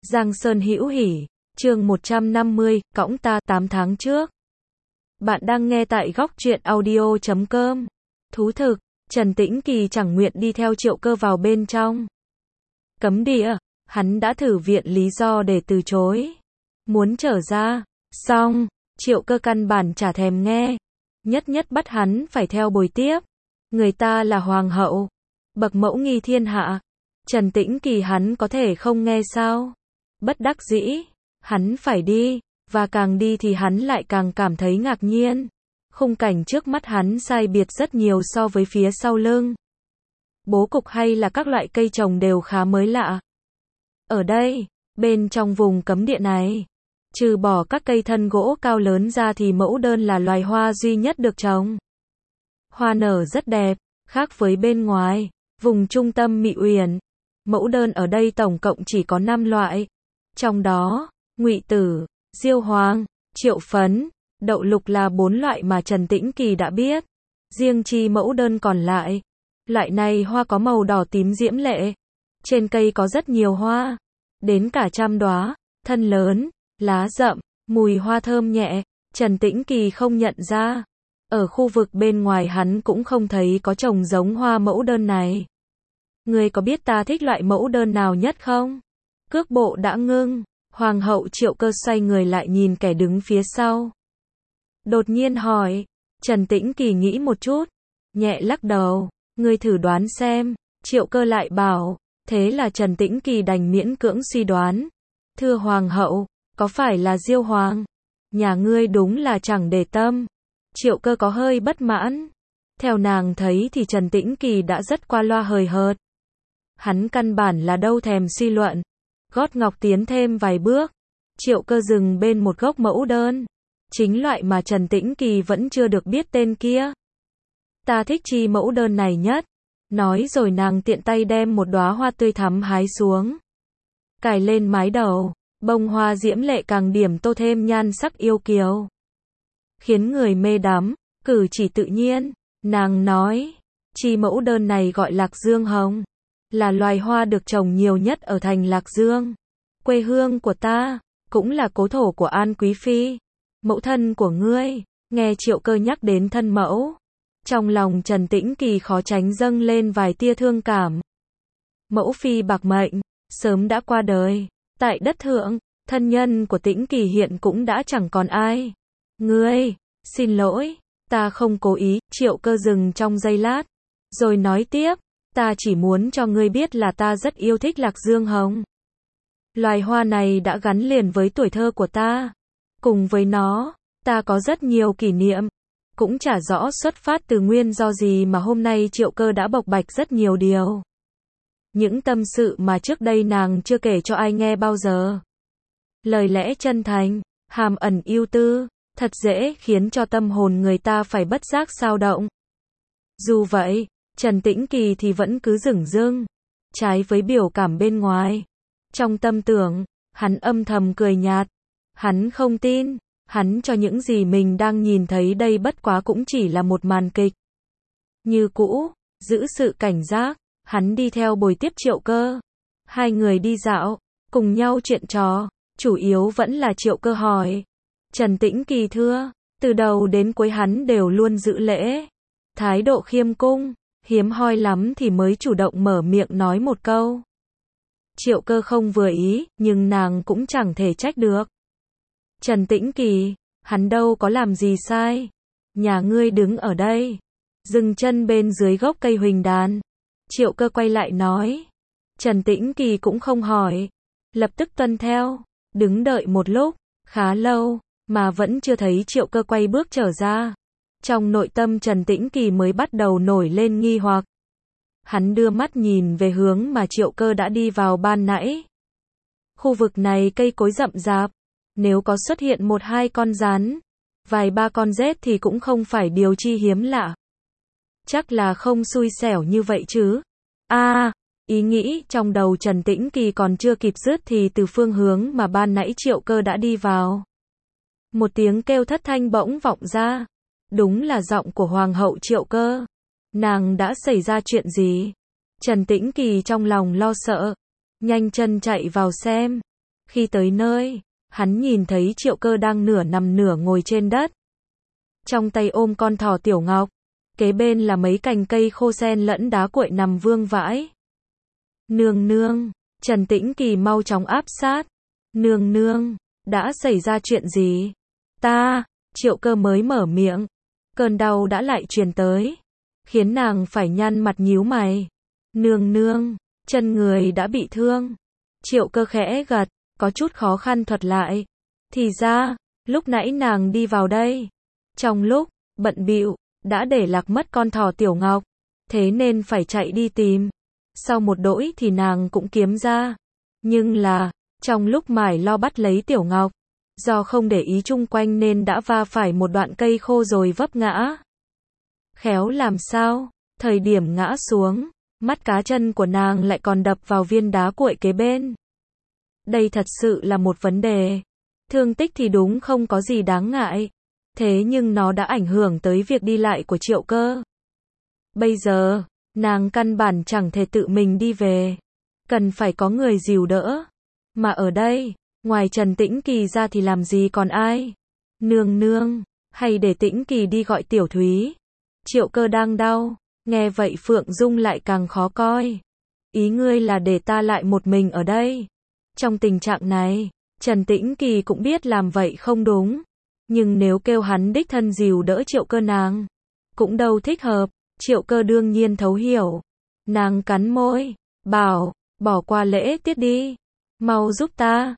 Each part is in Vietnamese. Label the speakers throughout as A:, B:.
A: Giang Sơn hữu hỉ, chương 150, cõng ta 8 tháng trước. Bạn đang nghe tại góc truyện audio.com. Thú thực, Trần Tĩnh Kỳ chẳng nguyện đi theo Triệu Cơ vào bên trong. Cấm địa, hắn đã thử viện lý do để từ chối. Muốn trở ra, xong, Triệu Cơ căn bản chả thèm nghe. Nhất nhất bắt hắn phải theo bồi tiếp. Người ta là hoàng hậu, bậc mẫu nghi thiên hạ. Trần Tĩnh Kỳ hắn có thể không nghe sao? Bất đắc dĩ, hắn phải đi, và càng đi thì hắn lại càng cảm thấy ngạc nhiên. Khung cảnh trước mắt hắn sai biệt rất nhiều so với phía sau lưng. Bố cục hay là các loại cây trồng đều khá mới lạ. Ở đây, bên trong vùng cấm địa này, trừ bỏ các cây thân gỗ cao lớn ra thì mẫu đơn là loài hoa duy nhất được trồng. Hoa nở rất đẹp, khác với bên ngoài, vùng trung tâm Mị Uyển. Mẫu đơn ở đây tổng cộng chỉ có 5 loại. Trong đó, ngụy tử, diêu hoàng, triệu phấn, đậu lục là 4 loại mà Trần Tĩnh Kỳ đã biết. Riêng chi mẫu đơn còn lại, loại này hoa có màu đỏ tím diễm lệ. Trên cây có rất nhiều hoa, đến cả 100 đóa, thân lớn, lá rậm, mùi hoa thơm nhẹ. Trần Tĩnh Kỳ không nhận ra. Ở khu vực bên ngoài hắn cũng không thấy có trồng giống hoa mẫu đơn này. Ngươi có biết ta thích loại mẫu đơn nào nhất không? Cước bộ đã ngưng, Hoàng hậu Triệu Cơ xoay người lại nhìn kẻ đứng phía sau. Đột nhiên hỏi, Trần Tĩnh Kỳ nghĩ một chút, nhẹ lắc đầu, ngươi thử đoán xem. Triệu Cơ lại bảo, thế là Trần Tĩnh Kỳ đành miễn cưỡng suy đoán. Thưa Hoàng hậu, có phải là diêu hoàng? Nhà ngươi đúng là chẳng để tâm. Triệu Cơ có hơi bất mãn. Theo nàng thấy thì Trần Tĩnh Kỳ đã rất qua loa hời hợt. Hắn căn bản là đâu thèm suy luận. Gót ngọc tiến thêm vài bước. Triệu Cơ dừng bên một gốc mẫu đơn. Chính loại mà Trần Tĩnh Kỳ vẫn chưa được biết tên kia. Ta thích chi mẫu đơn này nhất. Nói rồi nàng tiện tay đem một đóa hoa tươi thắm hái xuống. Cài lên mái đầu. Bông hoa diễm lệ càng điểm tô thêm nhan sắc yêu kiều. Khiến người mê đắm, cử chỉ tự nhiên. Nàng nói, chi mẫu đơn này gọi Lạc Dương hồng. Là loài hoa được trồng nhiều nhất ở thành Lạc Dương. Quê hương của ta, cũng là cố thổ của An Quý Phi. Mẫu thân của ngươi, nghe Triệu Cơ nhắc đến thân mẫu. Trong lòng Trần Tĩnh Kỳ khó tránh dâng lên vài tia thương cảm. Mẫu phi bạc mệnh, sớm đã qua đời. Tại đất thượng, thân nhân của Tĩnh Kỳ hiện cũng đã chẳng còn ai. Ngươi, xin lỗi, ta không cố ý. Triệu Cơ dừng trong giây lát, rồi nói tiếp. Ta chỉ muốn cho ngươi biết là ta rất yêu thích Lạc Dương hồng. Loài hoa này đã gắn liền với tuổi thơ của ta. Cùng với nó, ta có rất nhiều kỷ niệm. Cũng chả rõ xuất phát từ nguyên do gì mà hôm nay Triệu Cơ đã bộc bạch rất nhiều điều. Những tâm sự mà trước đây nàng chưa kể cho ai nghe bao giờ. Lời lẽ chân thành, hàm ẩn ưu tư, thật dễ khiến cho tâm hồn người ta phải bất giác xao động. Dù vậy, Trần Tĩnh Kỳ thì vẫn cứ dửng dưng, trái với biểu cảm bên ngoài. Trong tâm tưởng, hắn âm thầm cười nhạt. Hắn không tin, hắn cho những gì mình đang nhìn thấy đây bất quá cũng chỉ là một màn kịch. Như cũ, giữ sự cảnh giác, hắn đi theo bồi tiếp Triệu Cơ. Hai người đi dạo, cùng nhau chuyện trò, chủ yếu vẫn là Triệu Cơ hỏi. Trần Tĩnh Kỳ thưa, từ đầu đến cuối hắn đều luôn giữ lễ, thái độ khiêm cung. Hiếm hoi lắm thì mới chủ động mở miệng nói một câu. Triệu Cơ không vừa ý, nhưng nàng cũng chẳng thể trách được. Trần Tĩnh Kỳ, hắn đâu có làm gì sai. Nhà ngươi đứng ở đây, dừng chân bên dưới gốc cây huỳnh đàn. Triệu Cơ quay lại nói. Trần Tĩnh Kỳ cũng không hỏi, lập tức tuân theo. Đứng đợi một lúc, khá lâu, mà vẫn chưa thấy Triệu Cơ quay bước trở ra. Trong nội tâm Trần Tĩnh Kỳ mới bắt đầu nổi lên nghi hoặc. Hắn đưa mắt nhìn về hướng mà Triệu Cơ đã đi vào ban nãy. Khu vực này cây cối rậm rạp, nếu có xuất hiện 1-2 con rắn, vài ba con rết thì cũng không phải điều chi hiếm lạ. Chắc là không xui xẻo như vậy chứ. Ý nghĩ trong đầu Trần Tĩnh Kỳ còn chưa kịp dứt thì từ phương hướng mà ban nãy Triệu Cơ đã đi vào. Một tiếng kêu thất thanh bỗng vọng ra. Đúng là giọng của Hoàng hậu Triệu Cơ. Nàng đã xảy ra chuyện gì? Trần Tĩnh Kỳ trong lòng lo sợ, nhanh chân chạy vào xem. Khi tới nơi, hắn nhìn thấy Triệu Cơ đang nửa nằm nửa ngồi trên đất. Trong tay ôm con thỏ Tiểu Ngọc, kế bên là mấy cành cây khô sen lẫn đá cuội nằm vương vãi. Nương nương, Trần Tĩnh Kỳ mau chóng áp sát. Nương nương, đã xảy ra chuyện gì? Triệu Cơ mới mở miệng. Cơn đau đã lại truyền tới, khiến nàng phải nhăn mặt nhíu mày. Nương nương, chân người đã bị thương. Triệu Cơ khẽ gật, có chút khó khăn thuật lại. Thì ra, lúc nãy nàng đi vào đây. Trong lúc bận bịu, đã để lạc mất con thỏ Tiểu Ngọc. Thế nên phải chạy đi tìm. Sau một đỗi thì nàng cũng kiếm ra. Nhưng là, trong lúc mải lo bắt lấy Tiểu Ngọc, do không để ý chung quanh nên đã va phải một đoạn cây khô rồi vấp ngã. Khéo làm sao, thời điểm ngã xuống, mắt cá chân của nàng lại còn đập vào viên đá cuội kế bên. Đây thật sự là một vấn đề. Thương tích thì đúng không có gì đáng ngại. Thế nhưng nó đã ảnh hưởng tới việc đi lại của Triệu Cơ. Bây giờ, nàng căn bản chẳng thể tự mình đi về. Cần phải có người dìu đỡ. Mà ở đây, ngoài Trần Tĩnh Kỳ ra thì làm gì còn ai? Nương nương, hay để Tĩnh Kỳ đi gọi Tiểu Thúy? Triệu Cơ đang đau. Nghe vậy Phượng Dung lại càng khó coi. Ý ngươi là để ta lại một mình ở đây? Trong tình trạng này, Trần Tĩnh Kỳ cũng biết làm vậy không đúng. Nhưng nếu kêu hắn đích thân dìu đỡ Triệu Cơ nàng, cũng đâu thích hợp. Triệu Cơ đương nhiên thấu hiểu. Nàng cắn môi, bảo, bỏ qua lễ tiết đi. Mau giúp ta.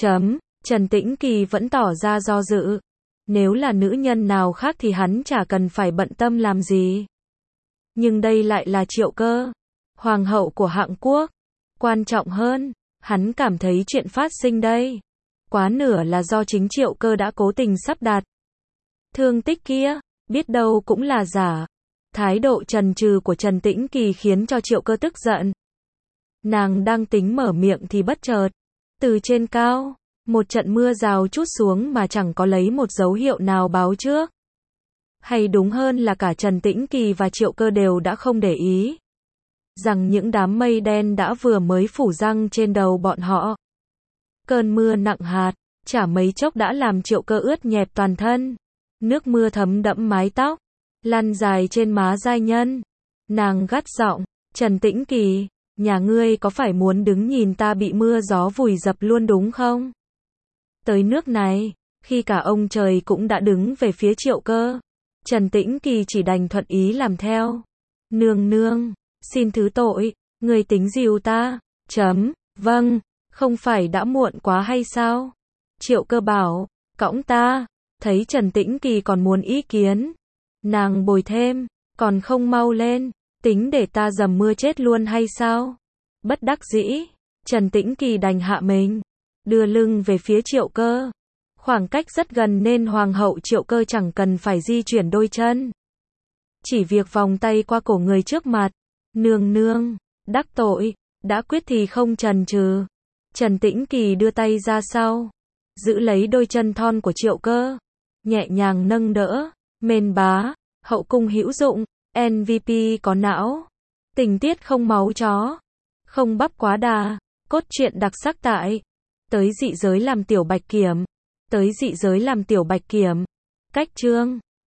A: Trần Tĩnh Kỳ vẫn tỏ ra do dự. Nếu là nữ nhân nào khác thì hắn chả cần phải bận tâm làm gì. Nhưng đây lại là Triệu Cơ, hoàng hậu của Hạng Quốc. Quan trọng hơn, hắn cảm thấy chuyện phát sinh đây, quá nửa là do chính Triệu Cơ đã cố tình sắp đặt. Thương tích kia, biết đâu cũng là giả. Thái độ chần chừ của Trần Tĩnh Kỳ khiến cho Triệu Cơ tức giận. Nàng đang tính mở miệng thì bất chợt, từ trên cao, một trận mưa rào trút xuống mà chẳng có lấy một dấu hiệu nào báo trước. Hay đúng hơn là cả Trần Tĩnh Kỳ và Triệu Cơ đều đã không để ý rằng những đám mây đen đã vừa mới phủ răng trên đầu bọn họ. Cơn mưa nặng hạt, chả mấy chốc đã làm Triệu Cơ ướt nhẹp toàn thân. Nước mưa thấm đẫm mái tóc, lăn dài trên má giai nhân. Nàng gắt giọng, Trần Tĩnh Kỳ, nhà ngươi có phải muốn đứng nhìn ta bị mưa gió vùi dập luôn đúng không? Tới nước này, khi cả ông trời cũng đã đứng về phía Triệu Cơ, Trần Tĩnh Kỳ chỉ đành thuận ý làm theo. Nương nương, xin thứ tội, người tính dìu ta. Vâng, không phải đã muộn quá hay sao? Triệu Cơ bảo, cõng ta. Thấy Trần Tĩnh Kỳ còn muốn ý kiến, nàng bồi thêm, còn không mau lên, tính để ta dầm mưa chết luôn hay sao? Bất đắc dĩ, Trần Tĩnh Kỳ đành hạ mình, đưa lưng về phía Triệu Cơ. Khoảng cách rất gần nên hoàng hậu Triệu Cơ chẳng cần phải di chuyển đôi chân. Chỉ việc vòng tay qua cổ người trước mặt. Nương nương, đắc tội, đã quyết thì không chần chừ. Trần Tĩnh Kỳ đưa tay ra sau, giữ lấy đôi chân thon của Triệu Cơ, nhẹ nhàng nâng đỡ. Mên bá, hậu cung hữu dụng, MVP có não, tình tiết không máu chó, không bắp quá đà, cốt truyện đặc sắc tại Tới dị giới làm tiểu bạch kiểm. Tới dị giới làm tiểu bạch kiểm. Cách chương